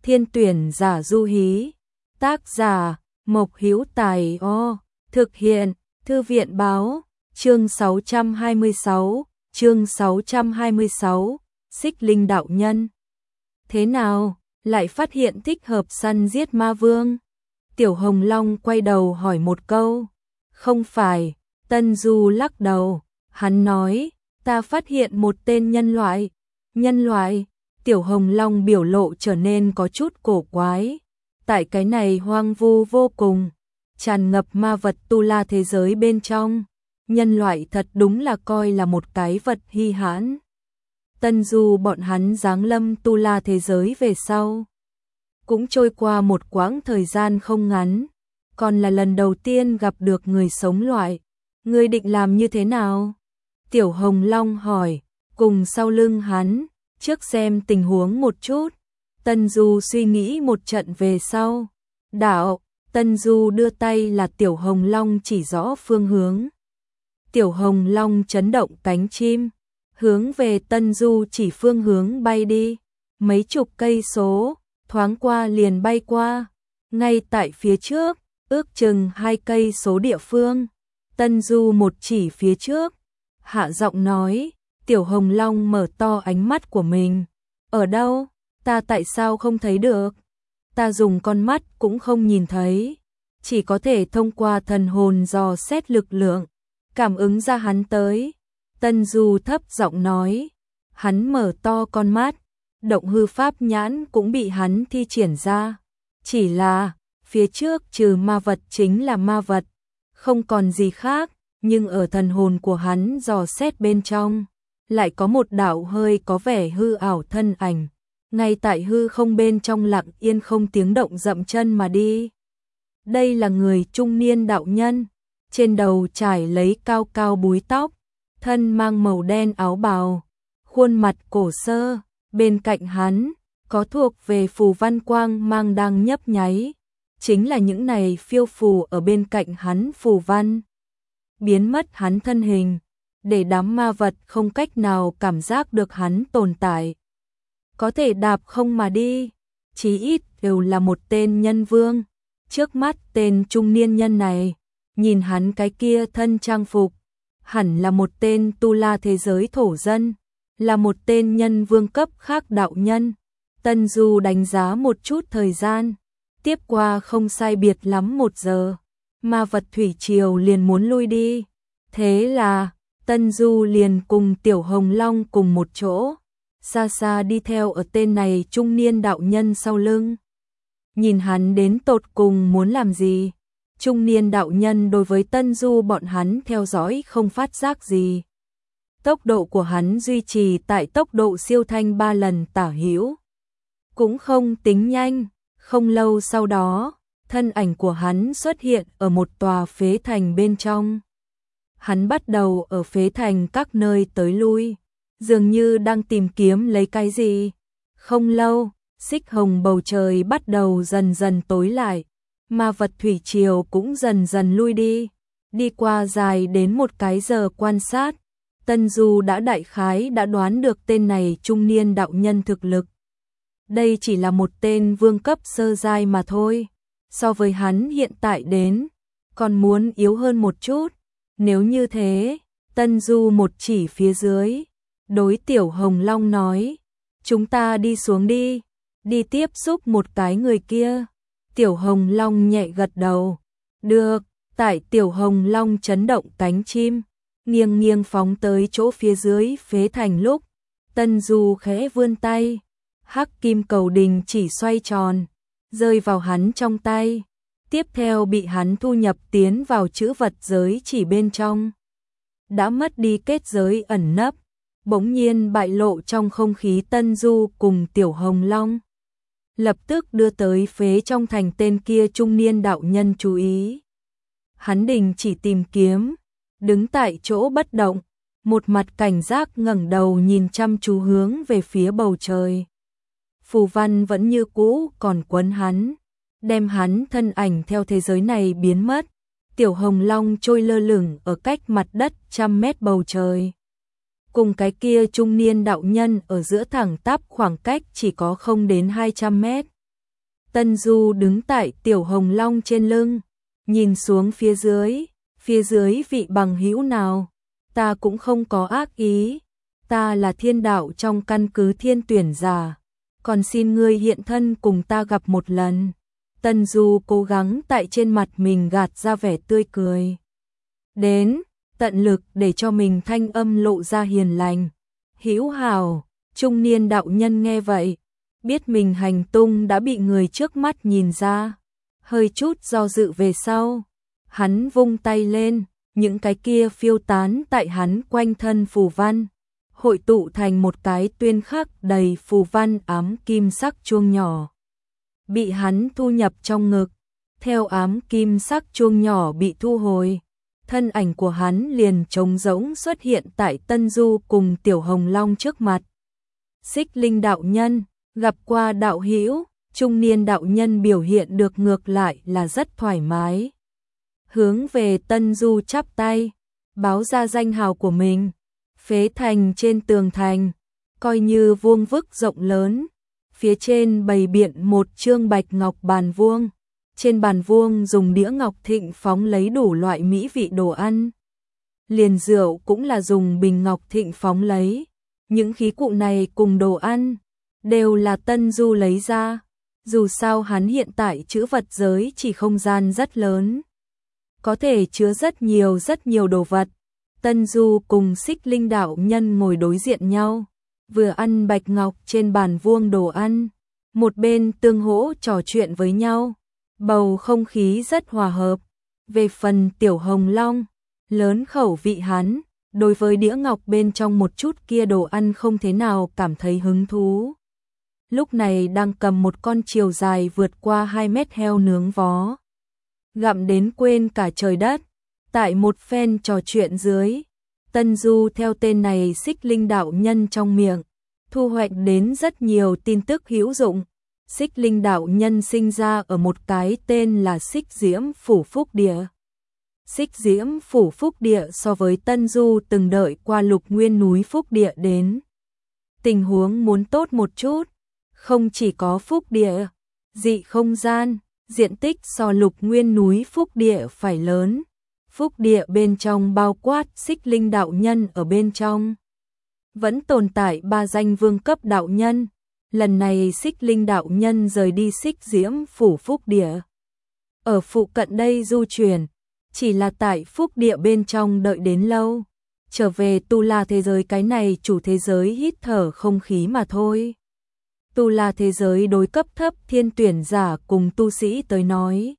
Thiên tuyển giả du hí. Tác giả Mộc Hữu Tài. Thực hiện Thư viện báo. Chương 626. Xích Linh đạo nhân. Thế nào, lại phát hiện thích hợp săn giết ma vương? Tiểu Hồng Long quay đầu hỏi một câu. Không phải, Tân Du lắc đầu, hắn nói, ta phát hiện một tên nhân loại. Nhân loại? Tiểu Hồng Long biểu lộ trở nên có chút cổ quái. Tại cái này hoang vu vô cùng, tràn ngập ma vật tu la thế giới bên trong, nhân loại thật đúng là coi là một cái vật hi hãn. Tân Du bọn hắn giáng lâm tu la thế giới về sau, cũng trôi qua một quãng thời gian không ngắn, còn là lần đầu tiên gặp được người sống loại. Ngươi định làm như thế nào? Tiểu Hồng Long hỏi, cùng sau lưng hắn, trước xem tình huống một chút. Tân Du suy nghĩ một trận về sau. Đạo, Tân Du đưa tay là Tiểu Hồng Long chỉ rõ phương hướng. Tiểu Hồng Long chấn động cánh chim, hướng về Tân Du chỉ phương hướng bay đi. Mấy chục cây số, thoáng qua liền bay qua. Ngay tại phía trước, ước chừng 2 cây số địa phương. Tân Du một chỉ phía trước, hạ giọng nói. Tiểu Hồng Long mở to ánh mắt của mình. Ở đâu? Ta tại sao không thấy được? Ta dùng con mắt cũng không nhìn thấy, chỉ có thể thông qua thần hồn dò xét lực lượng, cảm ứng ra hắn tới. Tân Du thấp giọng nói. Hắn mở to con mắt, động hư pháp nhãn cũng bị hắn thi triển ra. Chỉ là, phía trước trừ ma vật chính là ma vật, không còn gì khác, nhưng ở thần hồn của hắn dò xét bên trong, lại có một đạo hơi có vẻ hư ảo thân ảnh, ngay tại hư không bên trong lặng yên không tiếng động dậm chân mà đi. Đây là người trung niên đạo nhân, trên đầu trải lấy cao cao búi tóc, thân mang màu đen áo bào, khuôn mặt cổ sơ, bên cạnh hắn có thuộc về phù văn quang mang đang nhấp nháy, chính là những này phiêu phù ở bên cạnh hắn phù văn, biến mất hắn thân hình, để đám ma vật không cách nào cảm giác được hắn tồn tại. Có thể đạp không mà đi, chí ít đều là một tên nhân vương. Trước mắt tên trung niên nhân này, nhìn hắn cái kia thân trang phục, hẳn là một tên tu la thế giới thổ dân, là một tên nhân vương cấp khác đạo nhân. Tân Du đánh giá một chút thời gian, tiếp qua không sai biệt lắm 1 giờ, ma vật thủy triều liền muốn lui đi. Thế là, Tân Du liền cùng Tiểu Hồng Long cùng một chỗ, xa xa đi theo ở tên này trung niên đạo nhân sau lưng. Nhìn hắn đến tột cùng muốn làm gì, trung niên đạo nhân đối với Tân Du bọn hắn theo dõi không phát giác gì. Tốc độ của hắn duy trì tại tốc độ siêu thanh 3 lần tả hữu, cũng không tính nhanh. Không lâu sau đó, thân ảnh của hắn xuất hiện ở một tòa phế thành bên trong. Hắn bắt đầu ở phế thành các nơi tới lui, dường như đang tìm kiếm lấy cái gì. Không lâu, xích hồng bầu trời bắt đầu dần dần tối lại, ma vật thủy triều cũng dần dần lui đi. Đi qua dài đến 1 cái giờ quan sát, Tân Du đã đại khái đã đoán được tên này trung niên đạo nhân thực lực. Đây chỉ là một tên vương cấp sơ giai mà thôi, so với hắn hiện tại đến, còn muốn yếu hơn một chút. Nếu như thế, Tân Du một chỉ phía dưới, đối Tiểu Hồng Long nói, chúng ta đi xuống đi, đi tiếp xúc một cái người kia. Tiểu Hồng Long nhẹ gật đầu, được. Tại Tiểu Hồng Long chấn động cánh chim, nghiêng nghiêng phóng tới chỗ phía dưới phế thành lúc, Tân Du khẽ vươn tay, hắc kim cầu đình chỉ xoay tròn, rơi vào hắn trong tay, tiếp theo bị hắn thu nhập tiến vào chữ vật giới chỉ bên trong. Đã mất đi kết giới ẩn nấp, bỗng nhiên bại lộ trong không khí. Tân Du cùng Tiểu Hồng Long lập tức đưa tới phế trong thành tên kia trung niên đạo nhân chú ý. Hắn đình chỉ tìm kiếm, đứng tại chỗ bất động, một mặt cảnh giác ngẩng đầu nhìn chăm chú hướng về phía bầu trời. Phù văn vẫn như cũ còn quấn hắn, đem hắn thân ảnh theo thế giới này biến mất. Tiểu Hồng Long trôi lơ lửng ở cách mặt đất 100 mét bầu trời, cùng cái kia trung niên đạo nhân ở giữa thẳng tắp khoảng cách chỉ có không đến 200 mét. Tân Du đứng tại Tiểu Hồng Long trên lưng, nhìn xuống phía dưới vị bằng hữu nào, ta cũng không có ác ý, ta là thiên đạo trong căn cứ thiên tuyển giả, còn xin ngươi hiện thân cùng ta gặp một lần. Tân Du cố gắng tại trên mặt mình gạt ra vẻ tươi cười. Đến, tận lực để cho mình thanh âm lộ ra hiền lành. Hữu hảo, trung niên đạo nhân nghe vậy, biết mình hành tung đã bị người trước mắt nhìn ra, hơi chút do dự về sau. Hắn vung tay lên, những cái kia phiêu tán tại hắn quanh thân phù văn, hội tụ thành một cái tuyên khắc đầy phù văn ám kim sắc chuông nhỏ. Bị hắn thu nhập trong ngực, theo ám kim sắc chuông nhỏ bị thu hồi, thân ảnh của hắn liền trống rỗng xuất hiện tại Tân Du cùng Tiểu Hồng Long trước mặt. Xích Linh đạo nhân, gặp qua đạo hữu, trung niên đạo nhân biểu hiện được ngược lại là rất thoải mái. Hướng về Tân Du chắp tay, báo ra danh hào của mình. Phế thành trên tường thành, coi như vuông vức rộng lớn, phía trên bày biện một chương bạch ngọc bàn vuông. Trên bàn vuông dùng đĩa ngọc thịnh phóng lấy đủ loại mỹ vị đồ ăn. Liền rượu cũng là dùng bình ngọc thịnh phóng lấy. Những khí cụ này cùng đồ ăn đều là Tân Du lấy ra. Dù sao hắn hiện tại trữ vật giới chỉ không gian rất lớn, có thể chứa rất nhiều đồ vật. Tân Du cùng Xích Linh đạo nhân ngồi đối diện nhau, vừa ăn bạch ngọc trên bàn vuông đồ ăn, một bên tương hỗ trò chuyện với nhau. Bầu không khí rất hòa hợp. Về phần Tiểu Hồng Long, lớn khẩu vị hắn, đối với đĩa ngọc bên trong một chút kia đồ ăn không thế nào cảm thấy hứng thú. Lúc này đang cầm một con chiều dài vượt qua 2 mét heo nướng vó, gặm đến quên cả trời đất. Tại một phen trò chuyện dưới, Tân Du theo tên này Xích Linh đạo nhân trong miệng, thu hoạch đến rất nhiều tin tức hữu dụng. Xích Linh đạo nhân sinh ra ở một cái tên là Xích Diễm Phủ Phúc Địa. Xích Diễm Phủ Phúc Địa so với Tân Du từng đợi qua Lục Nguyên núi Phúc Địa đến, tình huống muốn tốt một chút, không chỉ có Phúc Địa, dị không gian, diện tích so Lục Nguyên núi Phúc Địa phải lớn. Phúc Địa bên trong bao quát Xích Linh đạo nhân ở bên trong. Vẫn tồn tại 3 danh vương cấp đạo nhân. Lần này Xích Linh đạo nhân rời đi Xích Diễm Phủ Phúc Địa, ở phụ cận đây du chuyển, chỉ là tại Phúc Địa bên trong đợi đến lâu, trở về Tu La thế giới cái này chủ thế giới hít thở không khí mà thôi. Tu La thế giới đối cấp thấp thiên tuyển giả cùng tu sĩ tới nói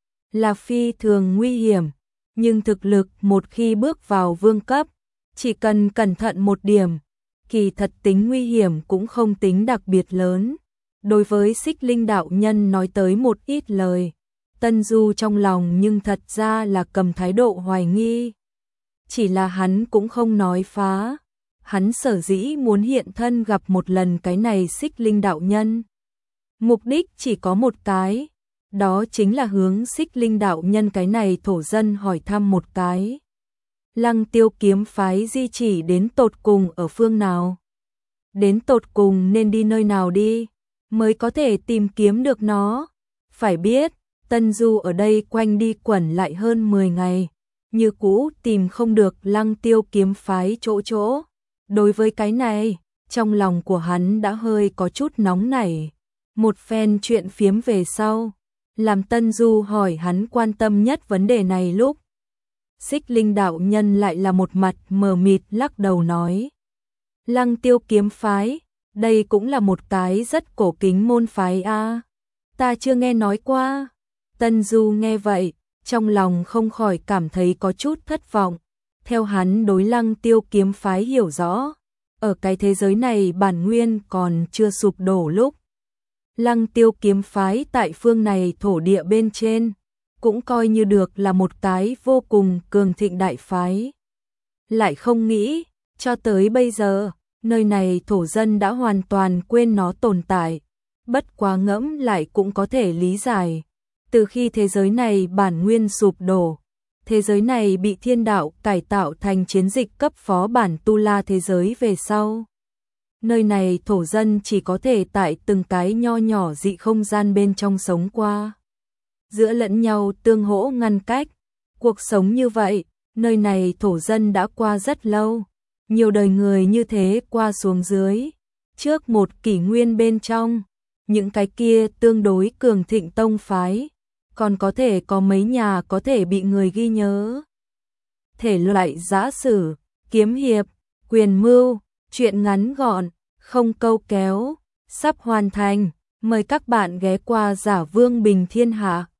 là phi thường nguy hiểm, nhưng thực lực một khi bước vào vương cấp, chỉ cần cẩn thận một điểm, kỳ thật tính nguy hiểm cũng không tính đặc biệt lớn. Đối với Xích Linh đạo nhân nói tới một ít lời, Tân Du trong lòng nhưng thật ra là cầm thái độ hoài nghi. Chỉ là hắn cũng không nói phá, hắn sở dĩ muốn hiện thân gặp một lần cái này Xích Linh đạo nhân. Mục đích chỉ có một cái, đó chính là hướng Xích Linh đạo nhân cái này thổ dân hỏi thăm một cái. Lăng Tiêu kiếm phái di chỉ đến tột cùng ở phương nào? Đến tột cùng nên đi nơi nào đi, mới có thể tìm kiếm được nó? Phải biết, Tân Du ở đây quanh đi quẩn lại hơn 10 ngày, như cũ tìm không được Lăng Tiêu kiếm phái chỗ. Đối với cái này, trong lòng của hắn đã hơi có chút nóng nảy. Một phen chuyện phiếm về sau, làm Tân Du hỏi hắn quan tâm nhất vấn đề này lúc, Xích Linh đạo nhân lại là một mặt mờ mịt lắc đầu nói. Lăng Tiêu kiếm phái, đây cũng là một cái rất cổ kính môn phái a. Ta chưa nghe nói qua. Tân Du nghe vậy, trong lòng không khỏi cảm thấy có chút thất vọng. Theo hắn đối Lăng Tiêu kiếm phái hiểu rõ, ở cái thế giới này bản nguyên còn chưa sụp đổ lúc, Lăng Tiêu kiếm phái tại phương này thổ địa bên trên, cũng coi như được là một cái vô cùng cường thịnh đại phái. Lại không nghĩ, cho tới bây giờ, nơi này thổ dân đã hoàn toàn quên nó tồn tại. Bất quá ngẫm lại cũng có thể lý giải. Từ khi thế giới này bản nguyên sụp đổ, thế giới này bị thiên đạo cải tạo thành chiến dịch cấp phó bản Tu La thế giới về sau, Nơi này thổ dân chỉ có thể tại từng cái nho nhỏ dị không gian bên trong sống qua. Giữa lẫn nhau tương hỗ ngăn cách. Cuộc sống như vậy, nơi này thổ dân đã qua rất lâu. Nhiều đời người như thế qua xuống dưới. Trước một kỷ nguyên bên trong, những cái kia tương đối cường thịnh tông phái, còn có thể có mấy nhà có thể bị người ghi nhớ. Thể loại giã sử, kiếm hiệp, quyền mưu, truyện ngắn gọn, không câu kéo, sắp hoàn thành. Mời các bạn ghé qua Giả Vương Bình Thiên Hạ.